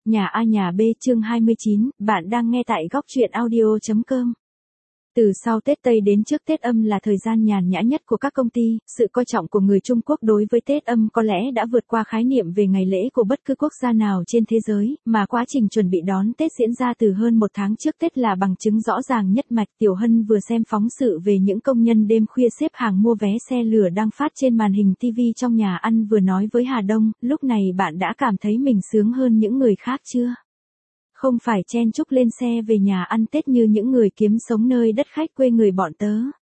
Nhà A nhà B chương 29, bạn đang nghe tại góc truyện audio.com. Từ sau Tết Tây đến trước Tết Âm là thời gian nhàn nhã nhất của các công ty, sự coi trọng của người Trung Quốc đối với Tết Âm có lẽ đã vượt qua khái niệm về ngày lễ của bất cứ quốc gia nào trên thế giới, mà quá trình chuẩn bị đón Tết diễn ra từ hơn một tháng trước Tết là bằng chứng rõ ràng nhất. Mạch Tiểu Hân vừa xem phóng sự về những công nhân đêm khuya xếp hàng mua vé xe lửa đang phát trên màn hình TV trong nhà ăn, vừa nói với Hà Đông, lúc này bạn đã cảm thấy mình sướng hơn những người khác chưa? Không phải chen chúc lên xe về nhà ăn Tết như những người kiếm sống nơi đất khách quê người bọn tớ.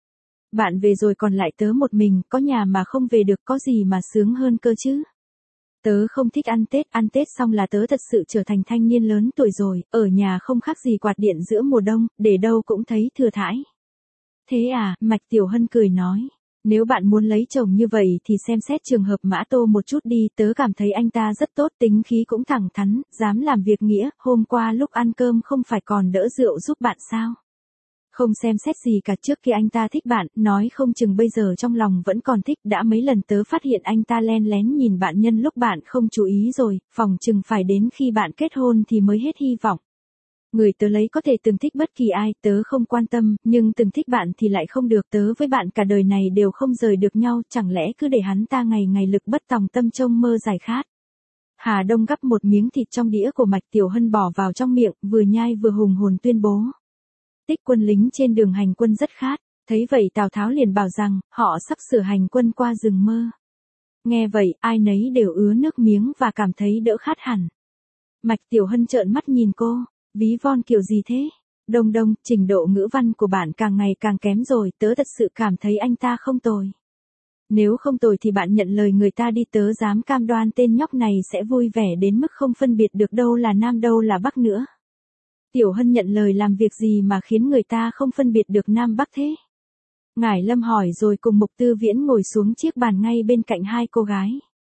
Bạn về rồi còn lại tớ một mình, có nhà mà không về được, có gì mà sướng hơn cơ chứ. Tớ không thích ăn Tết xong là tớ thật sự trở thành thanh niên lớn tuổi rồi, ở nhà không khác gì quạt điện giữa mùa đông, để đâu cũng thấy thừa thãi. Thế à, Mạch Tiểu Hân cười nói. Nếu bạn muốn lấy chồng như vậy thì xem xét trường hợp Mã Tô một chút đi, tớ cảm thấy anh ta rất tốt, tính khí cũng thẳng thắn, dám làm việc nghĩa, hôm qua lúc ăn cơm không phải còn đỡ rượu giúp bạn sao? Không xem xét gì cả, trước kia anh ta thích bạn, nói không chừng bây giờ trong lòng vẫn còn thích, đã mấy lần tớ phát hiện anh ta len lén nhìn bạn nhân lúc bạn không chú ý rồi, phòng chừng phải đến khi bạn kết hôn thì mới hết hy vọng. Người tớ lấy có thể từng thích bất kỳ ai, tớ không quan tâm, nhưng từng thích bạn thì lại không được, tớ với bạn cả đời này đều không rời được nhau, chẳng lẽ cứ để hắn ta ngày ngày lực bất tòng tâm trông mơ giải khát. Hà Đông gắp một miếng thịt trong đĩa của Mạch Tiểu Hân bỏ vào trong miệng, vừa nhai vừa hùng hồn tuyên bố. Tích quân lính trên đường hành quân rất khát, thấy vậy Tào Tháo liền bảo rằng, họ sắp sửa hành quân qua rừng mơ. Nghe vậy, ai nấy đều ứa nước miếng và cảm thấy đỡ khát hẳn. Mạch Tiểu Hân trợn mắt nhìn cô. Ví von kiểu gì thế? Đông, trình độ ngữ văn của bạn càng ngày càng kém rồi, tớ thật sự cảm thấy anh ta không tồi. Nếu không tồi thì bạn nhận lời người ta đi, tớ dám cam đoan tên nhóc này sẽ vui vẻ đến mức không phân biệt được đâu là Nam đâu là Bắc nữa. Tiểu Hân nhận lời làm việc gì mà khiến người ta không phân biệt được Nam Bắc thế? Ngải Lâm hỏi rồi cùng Mục Tư Viễn ngồi xuống chiếc bàn ngay bên cạnh hai cô gái.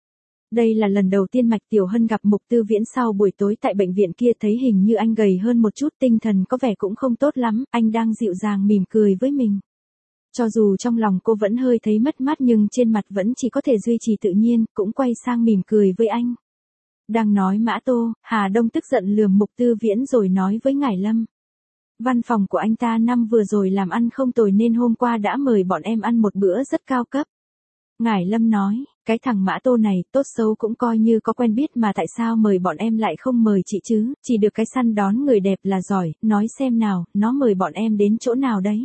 Đây là lần đầu tiên Mạch Tiểu Hân gặp Mục Tư Viễn sau buổi tối tại bệnh viện kia, thấy hình như anh gầy hơn một chút, tinh thần có vẻ cũng không tốt lắm, anh đang dịu dàng mỉm cười với mình. Cho dù trong lòng cô vẫn hơi thấy mất mát nhưng trên mặt vẫn chỉ có thể duy trì tự nhiên, cũng quay sang mỉm cười với anh. Đang nói Mã Tô, Hà Đông tức giận lườm Mục Tư Viễn rồi nói với Ngải Lâm. Văn phòng của anh ta năm vừa rồi làm ăn không tồi nên hôm qua đã mời bọn em ăn một bữa rất cao cấp. Ngải Lâm nói, cái thằng Mã Tô này, tốt xấu cũng coi như có quen biết mà tại sao mời bọn em lại không mời chị chứ, chỉ được cái săn đón người đẹp là giỏi, nói xem nào, nó mời bọn em đến chỗ nào đấy.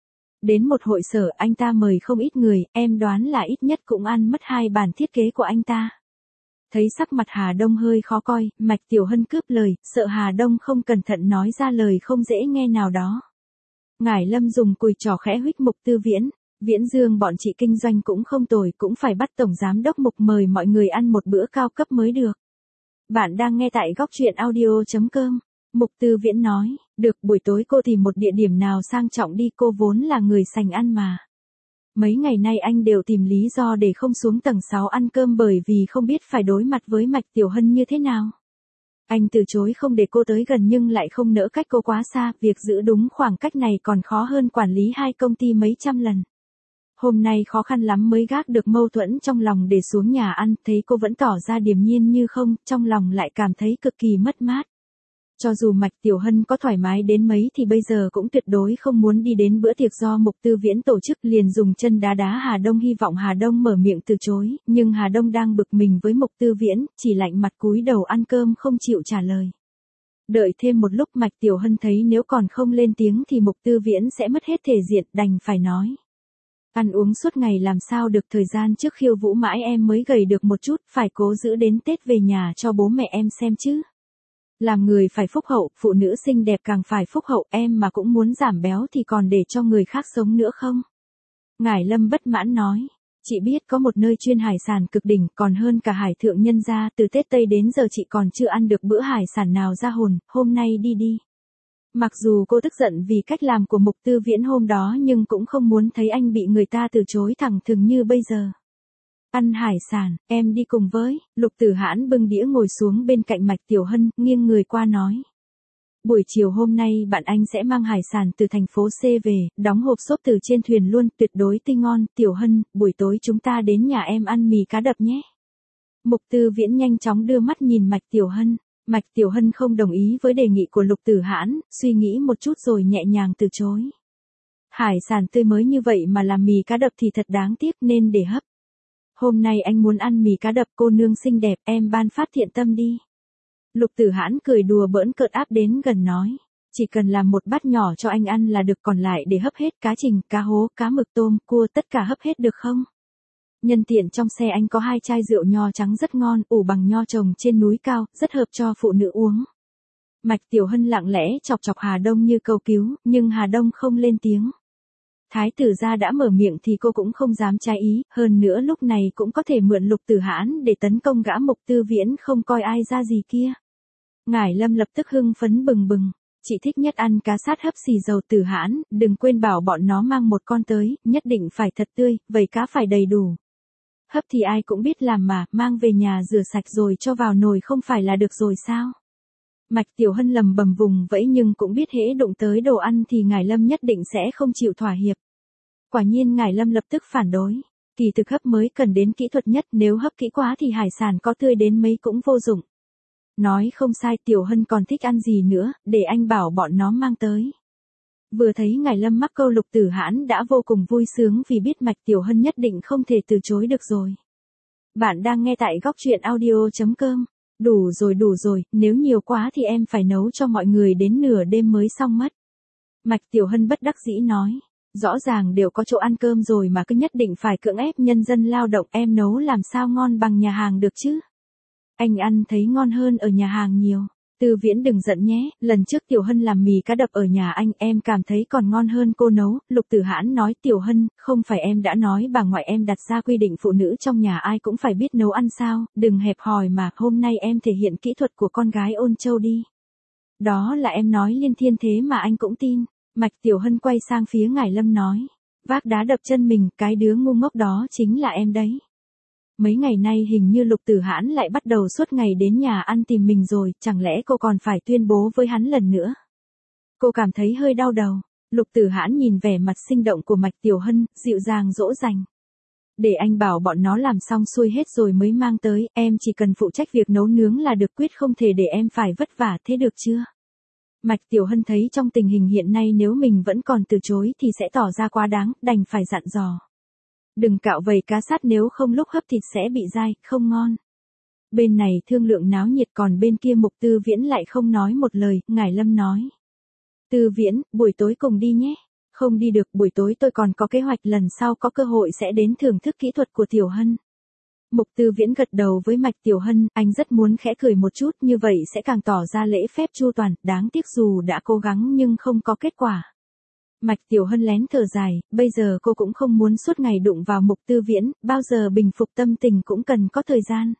Đến một hội sở, anh ta mời không ít người, em đoán là ít nhất cũng ăn mất 2 bản thiết kế của anh ta. Thấy sắc mặt Hà Đông hơi khó coi, Mạch Tiểu Hân cướp lời, sợ Hà Đông không cẩn thận nói ra lời không dễ nghe nào đó. Ngải Lâm dùng cùi trỏ khẽ huých Mục Tư Viễn. Viễn Dương, bọn chị kinh doanh cũng không tồi, cũng phải bắt tổng giám đốc Mục mời mọi người ăn một bữa cao cấp mới được. Bạn đang nghe tại góc truyện audio.com. Mục Tư Viễn nói, được, buổi tối cô tìm một địa điểm nào sang trọng đi, cô vốn là người sành ăn mà. Mấy ngày nay anh đều tìm lý do để không xuống tầng 6 ăn cơm bởi vì không biết phải đối mặt với Mạch Tiểu Hân như thế nào. Anh từ chối không để cô tới gần nhưng lại không nỡ cách cô quá xa, việc giữ đúng khoảng cách này còn khó hơn quản lý 2 công ty mấy trăm lần. Hôm nay khó khăn lắm mới gác được mâu thuẫn trong lòng để xuống nhà ăn, thấy cô vẫn tỏ ra điềm nhiên như không, trong lòng lại cảm thấy cực kỳ mất mát. Cho dù Mạch Tiểu Hân có thoải mái đến mấy thì bây giờ cũng tuyệt đối không muốn đi đến bữa tiệc do Mục Tư Viễn tổ chức, liền dùng chân đá đá Hà Đông hy vọng Hà Đông mở miệng từ chối, nhưng Hà Đông đang bực mình với Mục Tư Viễn, chỉ lạnh mặt cúi đầu ăn cơm không chịu trả lời. Đợi thêm một lúc Mạch Tiểu Hân thấy nếu còn không lên tiếng thì Mục Tư Viễn sẽ mất hết thể diện, đành phải nói. Ăn uống suốt ngày làm sao được, thời gian trước khiêu vũ mãi em mới gầy được một chút, phải cố giữ đến Tết về nhà cho bố mẹ em xem chứ. Làm người phải phúc hậu, phụ nữ xinh đẹp càng phải phúc hậu, em mà cũng muốn giảm béo thì còn để cho người khác sống nữa không? Ngải Lâm bất mãn nói, chị biết có một nơi chuyên hải sản cực đỉnh, còn hơn cả hải thượng nhân gia, từ Tết Tây đến giờ chị còn chưa ăn được bữa hải sản nào ra hồn, hôm nay đi đi. Mặc dù cô tức giận vì cách làm của Mục Tư Viễn hôm đó nhưng cũng không muốn thấy anh bị người ta từ chối thẳng thừng như bây giờ. Ăn hải sản, em đi cùng với. Lục Tử Hãn bưng đĩa ngồi xuống bên cạnh Mạch Tiểu Hân, nghiêng người qua nói. Buổi chiều hôm nay bạn anh sẽ mang hải sản từ thành phố C về, đóng hộp xốp từ trên thuyền luôn, tuyệt đối tươi ngon. Tiểu Hân, buổi tối chúng ta đến nhà em ăn mì cá đập nhé. Mục Tư Viễn nhanh chóng đưa mắt nhìn Mạch Tiểu Hân. Mạch Tiểu Hân không đồng ý với đề nghị của Lục Tử Hãn, suy nghĩ một chút rồi nhẹ nhàng từ chối. Hải sản tươi mới như vậy mà làm mì cá đập thì thật đáng tiếc nên để hấp. Hôm nay anh muốn ăn mì cá đập, cô nương xinh đẹp, em ban phát thiện tâm đi. Lục Tử Hãn cười đùa bỡn cợt áp đến gần nói. Chỉ cần làm một bát nhỏ cho anh ăn là được, còn lại để hấp hết, cá trình, cá hố, cá mực, tôm, cua tất cả hấp hết được không? Nhân tiện trong xe anh có 2 chai rượu nho trắng rất ngon, ủ bằng nho trồng trên núi cao, rất hợp cho phụ nữ uống. Mạch Tiểu Hân lặng lẽ chọc chọc Hà Đông như cầu cứu, nhưng Hà Đông không lên tiếng. Thái tử gia đã mở miệng thì cô cũng không dám trái ý, hơn nữa lúc này cũng có thể mượn Lục Tử Hãn để tấn công gã Mục Tư Viễn không coi ai ra gì kia. Ngải Lâm lập tức hưng phấn bừng bừng. Chị thích nhất ăn cá sát hấp xì dầu. Tử Hãn, đừng quên bảo bọn nó mang một con tới, nhất định phải thật tươi, vầy cá phải đầy đủ. Hấp thì ai cũng biết làm mà, mang về nhà rửa sạch rồi cho vào nồi không phải là được rồi sao? Mạch Tiểu Hân lầm bầm vùng vẫy nhưng cũng biết hễ đụng tới đồ ăn thì Ngải Lâm nhất định sẽ không chịu thỏa hiệp. Quả nhiên Ngải Lâm lập tức phản đối. Kỳ thực hấp mới cần đến kỹ thuật nhất, nếu hấp kỹ quá thì hải sản có tươi đến mấy cũng vô dụng. Nói không sai, Tiểu Hân còn thích ăn gì nữa, để anh bảo bọn nó mang tới. Vừa thấy Ngải Lâm mắc câu, Lục Tử Hãn đã vô cùng vui sướng vì biết Mạch Tiểu Hân nhất định không thể từ chối được rồi. Bạn đang nghe tại góc truyện audio.com. Đủ rồi, nếu nhiều quá thì em phải nấu cho mọi người đến nửa đêm mới xong mất. Mạch Tiểu Hân bất đắc dĩ nói. Rõ ràng đều có chỗ ăn cơm rồi mà cứ nhất định phải cưỡng ép nhân dân lao động, em nấu làm sao ngon bằng nhà hàng được chứ. Anh ăn thấy ngon hơn ở nhà hàng nhiều. Tư Viễn đừng giận nhé, lần trước Tiểu Hân làm mì cá đập ở nhà anh, em cảm thấy còn ngon hơn cô nấu. Lục Tử Hãn nói. Tiểu Hân, không phải em đã nói bà ngoại em đặt ra quy định phụ nữ trong nhà ai cũng phải biết nấu ăn sao, đừng hẹp hòi mà, hôm nay em thể hiện kỹ thuật của con gái Ôn Châu đi. Đó là em nói liên thiên thế mà anh cũng tin. Mạch Tiểu Hân quay sang phía Ngải Lâm nói. Vác đá đập chân mình, cái đứa ngu ngốc đó chính là em đấy. Mấy ngày nay hình như Lục Tử Hãn lại bắt đầu suốt ngày đến nhà ăn tìm mình rồi, chẳng lẽ cô còn phải tuyên bố với hắn lần nữa? Cô cảm thấy hơi đau đầu. Lục Tử Hãn nhìn vẻ mặt sinh động của Mạch Tiểu Hân, dịu dàng dỗ dành. Để anh bảo bọn nó làm xong xuôi hết rồi mới mang tới, em chỉ cần phụ trách việc nấu nướng là được, quyết không thể để em phải vất vả, thế được chưa? Mạch Tiểu Hân thấy trong tình hình hiện nay nếu mình vẫn còn từ chối thì sẽ tỏ ra quá đáng, đành phải dặn dò. Đừng cạo vầy cá sát, nếu không lúc hấp thịt sẽ bị dai, không ngon. Bên này thương lượng náo nhiệt, còn bên kia Mục Tư Viễn lại không nói một lời. Ngải Lâm nói. Tư Viễn, buổi tối cùng đi nhé. Không đi được, buổi tối tôi còn có kế hoạch, lần sau có cơ hội sẽ đến thưởng thức kỹ thuật của Tiểu Hân. Mục Tư Viễn gật đầu với Mạch Tiểu Hân, anh rất muốn khẽ cười một chút, như vậy sẽ càng tỏ ra lễ phép chu toàn, đáng tiếc dù đã cố gắng nhưng không có kết quả. Mạch Tiểu Hân lén thở dài, bây giờ cô cũng không muốn suốt ngày đụng vào Mục Tư Viễn, bao giờ bình phục tâm tình cũng cần có thời gian.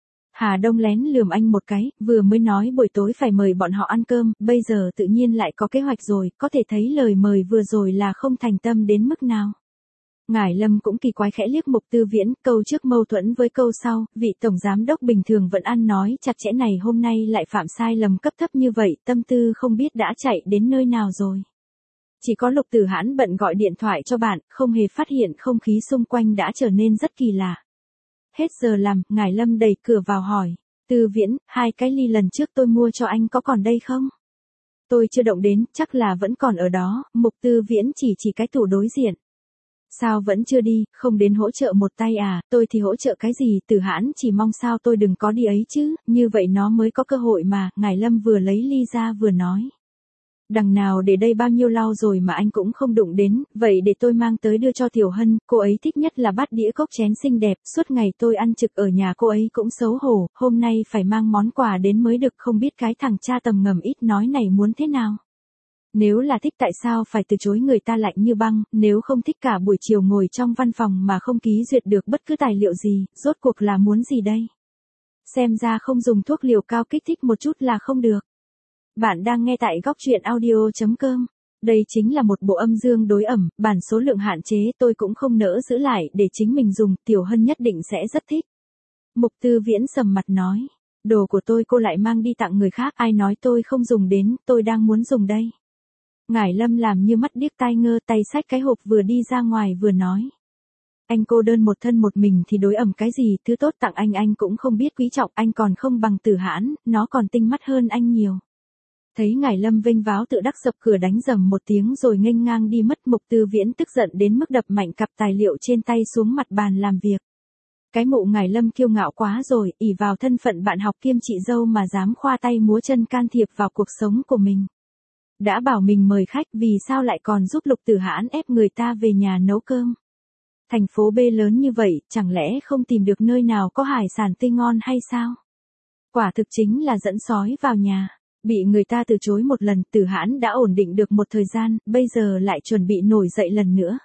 Hà Đông lén lườm anh một cái, vừa mới nói buổi tối phải mời bọn họ ăn cơm, bây giờ tự nhiên lại có kế hoạch rồi, có thể thấy lời mời vừa rồi là không thành tâm đến mức nào. Ngải Lâm cũng kỳ quái khẽ liếc Mục Tư Viễn, câu trước mâu thuẫn với câu sau, vị tổng giám đốc bình thường vẫn ăn nói chặt chẽ này hôm nay lại phạm sai lầm cấp thấp như vậy, tâm tư không biết đã chạy đến nơi nào rồi. Chỉ có Lục Tử Hãn bận gọi điện thoại cho bạn, không hề phát hiện không khí xung quanh đã trở nên rất kỳ lạ. Hết giờ làm, Ngải Lâm đẩy cửa vào hỏi. Tư Viễn, 2 cái ly lần trước tôi mua cho anh có còn đây không? Tôi chưa động đến, chắc là vẫn còn ở đó. Mục Tư Viễn chỉ cái tủ đối diện. Sao vẫn chưa đi, không đến hỗ trợ một tay à? Tôi thì hỗ trợ cái gì? Tử Hãn chỉ mong sao tôi đừng có đi ấy chứ, như vậy nó mới có cơ hội mà. Ngải Lâm vừa lấy ly ra vừa nói. Đằng nào để đây bao nhiêu lau rồi mà anh cũng không đụng đến, vậy để tôi mang tới đưa cho Tiểu Hân, cô ấy thích nhất là bát đĩa cốc chén xinh đẹp, suốt ngày tôi ăn trực ở nhà cô ấy cũng xấu hổ, hôm nay phải mang món quà đến mới được, không biết cái thằng cha tầm ngầm ít nói này muốn thế nào. Nếu là thích tại sao phải từ chối người ta lạnh như băng, nếu không thích cả buổi chiều ngồi trong văn phòng mà không ký duyệt được bất cứ tài liệu gì, rốt cuộc là muốn gì đây? Xem ra không dùng thuốc liều cao kích thích một chút là không được. Bạn đang nghe tại góc truyện audio.com. Đây chính là một bộ âm dương đối ẩm, bản số lượng hạn chế, tôi cũng không nỡ giữ lại để chính mình dùng, Tiểu Hân nhất định sẽ rất thích. Mục Tư Viễn sầm mặt nói. Đồ của tôi cô lại mang đi tặng người khác, ai nói tôi không dùng đến, tôi đang muốn dùng đây. Ngải Lâm làm như mắt điếc tai ngơ, tay xách cái hộp vừa đi ra ngoài vừa nói. Anh cô đơn một thân một mình thì đối ẩm cái gì, thứ tốt tặng anh cũng không biết quý trọng, anh còn không bằng Tử Hãn, nó còn tinh mắt hơn anh nhiều. Thấy Ngải Lâm vênh váo tự đắc, dập cửa đánh rầm một tiếng rồi nghênh ngang đi mất. Mục Tư Viễn tức giận đến mức đập mạnh cặp tài liệu trên tay xuống mặt bàn làm việc. Cái mụ Ngải Lâm kiêu ngạo quá rồi, ỷ vào thân phận bạn học kiêm chị dâu mà dám khoa tay múa chân can thiệp vào cuộc sống của mình. Đã bảo mình mời khách, vì sao lại còn giúp Lục Tử Hãn ép người ta về nhà nấu cơm? Thành phố B lớn như vậy, chẳng lẽ không tìm được nơi nào có hải sản tươi ngon hay sao? Quả thực chính là dẫn sói vào nhà. Bị người ta từ chối một lần, Tử Hãn đã ổn định được một thời gian, bây giờ lại chuẩn bị nổi dậy lần nữa.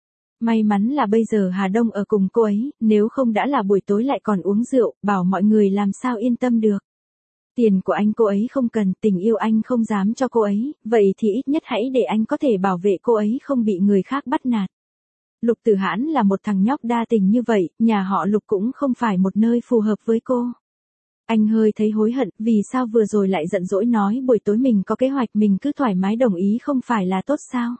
May mắn là bây giờ Hà Đông ở cùng cô ấy, nếu không đã là buổi tối lại còn uống rượu, bảo mọi người làm sao yên tâm được. Tiền của anh cô ấy không cần, tình yêu anh không dám cho cô ấy, vậy thì ít nhất hãy để anh có thể bảo vệ cô ấy không bị người khác bắt nạt. Lục Tử Hãn là một thằng nhóc đa tình như vậy, nhà họ Lục cũng không phải một nơi phù hợp với cô. Anh hơi thấy hối hận, vì sao vừa rồi lại giận dỗi nói buổi tối mình có kế hoạch, mình cứ thoải mái đồng ý không phải là tốt sao?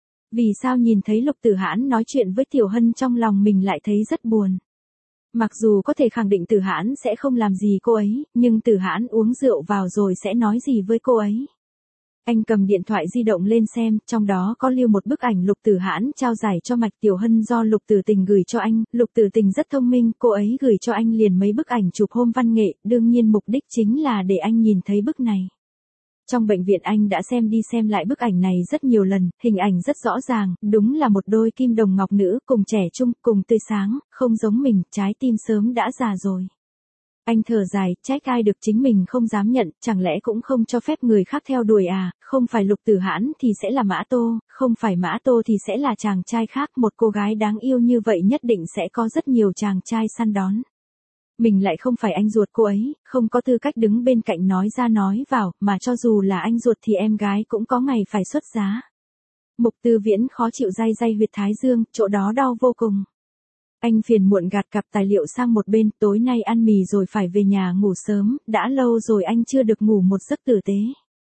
Vì sao nhìn thấy Lục Tử Hãn nói chuyện với Tiểu Hân trong lòng mình lại thấy rất buồn. Mặc dù có thể khẳng định Tử Hãn sẽ không làm gì cô ấy, nhưng Tử Hãn uống rượu vào rồi sẽ nói gì với cô ấy? Anh cầm điện thoại di động lên xem, trong đó có lưu một bức ảnh Lục Tử Hãn trao giải cho Mạch Tiểu Hân do Lục Tử Tình gửi cho anh. Lục Tử Tình rất thông minh, cô ấy gửi cho anh liền mấy bức ảnh chụp hôm văn nghệ, đương nhiên mục đích chính là để anh nhìn thấy bức này. Trong bệnh viện anh đã xem đi xem lại bức ảnh này rất nhiều lần, hình ảnh rất rõ ràng, đúng là một đôi kim đồng ngọc nữ, cùng trẻ trung, cùng tươi sáng, không giống mình, trái tim sớm đã già rồi. Anh thở dài, trách ai được, chính mình không dám nhận, chẳng lẽ cũng không cho phép người khác theo đuổi à? Không phải Lục Tử Hãn thì sẽ là Mã Tô, không phải Mã Tô thì sẽ là chàng trai khác, một cô gái đáng yêu như vậy nhất định sẽ có rất nhiều chàng trai săn đón. Mình lại không phải anh ruột cô ấy, không có tư cách đứng bên cạnh nói ra nói vào, mà cho dù là anh ruột thì em gái cũng có ngày phải xuất giá. Mục Tư Viễn khó chịu day day huyệt thái dương, chỗ đó đau vô cùng. Anh phiền muộn gạt cặp tài liệu sang một bên, tối nay ăn mì rồi phải về nhà ngủ sớm, đã lâu rồi anh chưa được ngủ một giấc tử tế.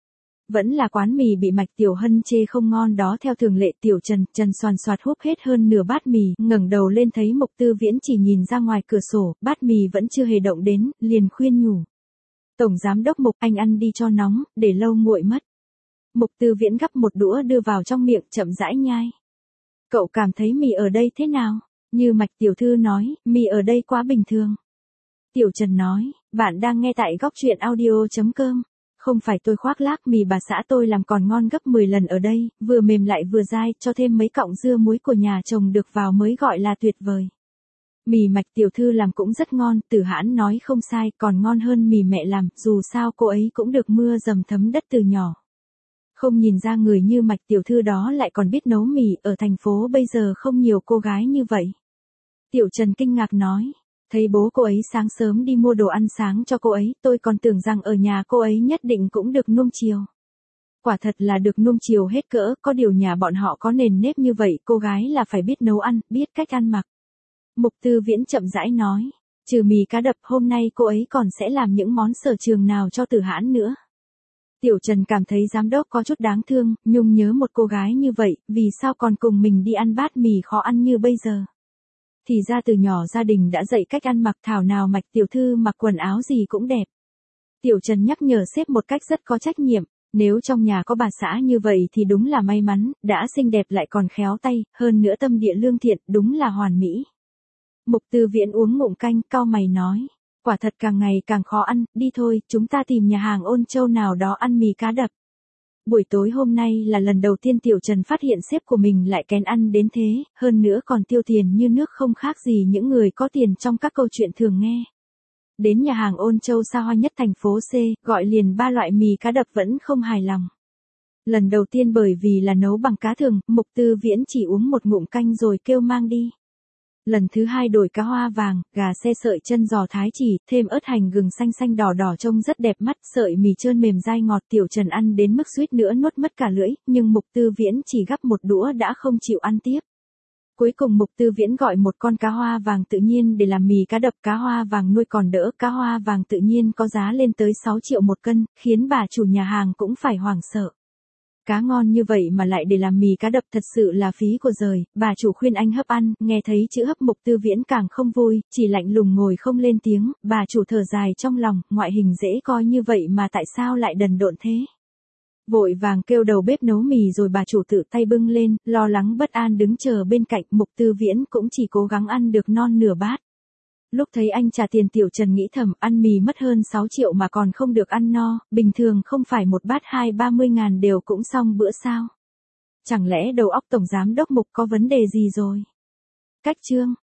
Vẫn là quán mì bị Mạch Tiểu Hân chê không ngon đó, theo thường lệ Tiểu Trần xoàn xoạt húp hết hơn nửa bát mì, ngẩng đầu lên thấy Mục Tư Viễn chỉ nhìn ra ngoài cửa sổ, bát mì vẫn chưa hề động đến, liền khuyên nhủ. Tổng giám đốc Mục, anh ăn đi cho nóng, để lâu nguội mất. Mục Tư Viễn gắp một đũa đưa vào trong miệng, chậm rãi nhai. Cậu cảm thấy mì ở đây thế nào? Như Mạch tiểu thư nói, mì ở đây quá bình thường. Tiểu Trần nói, bạn đang nghe tại góc truyện audio.com. Không phải tôi khoác lác, mì bà xã tôi làm còn ngon gấp 10 lần ở đây, vừa mềm lại vừa dai, cho thêm mấy cọng dưa muối của nhà chồng được vào mới gọi là tuyệt vời. Mì Mạch tiểu thư làm cũng rất ngon, Tử Hãn nói không sai, còn ngon hơn mì mẹ làm, dù sao cô ấy cũng được mưa dầm thấm đất từ nhỏ. Không nhìn ra người như Mạch tiểu thư đó lại còn biết nấu mì, ở thành phố bây giờ không nhiều cô gái như vậy. Tiểu Trần kinh ngạc nói, thấy bố cô ấy sáng sớm đi mua đồ ăn sáng cho cô ấy, tôi còn tưởng rằng ở nhà cô ấy nhất định cũng được nuông chiều. Quả thật là được nuông chiều hết cỡ, có điều nhà bọn họ có nền nếp như vậy, cô gái là phải biết nấu ăn, biết cách ăn mặc. Mục Tư Viễn chậm rãi nói, trừ mì cá đập hôm nay cô ấy còn sẽ làm những món sở trường nào cho Tử Hãn nữa. Tiểu Trần cảm thấy giám đốc có chút đáng thương, nhung nhớ một cô gái như vậy, vì sao còn cùng mình đi ăn bát mì khó ăn như bây giờ. Thì ra từ nhỏ gia đình đã dạy cách ăn mặc, thảo nào Mạch tiểu thư mặc quần áo gì cũng đẹp. Tiểu Trần nhắc nhở sếp một cách rất có trách nhiệm, nếu trong nhà có bà xã như vậy thì đúng là may mắn, đã xinh đẹp lại còn khéo tay, hơn nữa tâm địa lương thiện, đúng là hoàn mỹ. Mục Tư Viễn uống ngụm canh, cau mày nói, quả thật càng ngày càng khó ăn, đi thôi, chúng ta tìm nhà hàng Ôn Châu nào đó ăn mì cá đập. Buổi tối hôm nay là lần đầu tiên Tiểu Trần phát hiện sếp của mình lại kén ăn đến thế, hơn nữa còn tiêu tiền như nước, không khác gì những người có tiền trong các câu chuyện thường nghe. Đến nhà hàng Ôn Châu xa hoa nhất thành phố C, gọi liền 3 loại mì cá đập vẫn không hài lòng. Lần đầu tiên bởi vì là nấu bằng cá thường, Mục Tư Viễn chỉ uống một ngụm canh rồi kêu mang đi. Lần thứ hai đổi cá hoa vàng, gà xe sợi chân giò thái chỉ, thêm ớt hành gừng xanh xanh đỏ đỏ trông rất đẹp mắt, sợi mì trơn mềm dai ngọt. Tiểu Trần ăn đến mức suýt nữa nuốt mất cả lưỡi, nhưng Mục Tư Viễn chỉ gắp một đũa đã không chịu ăn tiếp. Cuối cùng Mục Tư Viễn gọi một con cá hoa vàng tự nhiên để làm mì cá đập, cá hoa vàng nuôi còn đỡ, cá hoa vàng tự nhiên có giá lên tới 6 triệu một cân, khiến bà chủ nhà hàng cũng phải hoảng sợ. Cá ngon như vậy mà lại để làm mì cá đập thật sự là phí của giời, bà chủ khuyên anh hấp ăn, nghe thấy chữ hấp Mục Tư Viễn càng không vui, chỉ lạnh lùng ngồi không lên tiếng, bà chủ thở dài trong lòng, ngoại hình dễ coi như vậy mà tại sao lại đần độn thế. Vội vàng kêu đầu bếp nấu mì rồi bà chủ tự tay bưng lên, lo lắng bất an đứng chờ bên cạnh, Mục Tư Viễn cũng chỉ cố gắng ăn được non nửa bát. Lúc thấy anh trả tiền Tiểu Trần nghĩ thầm ăn mì mất hơn 6 triệu mà còn không được ăn no, bình thường không phải một bát 20-30 ngàn đều cũng xong bữa sao. Chẳng lẽ đầu óc tổng giám đốc Mục có vấn đề gì rồi? Cách chương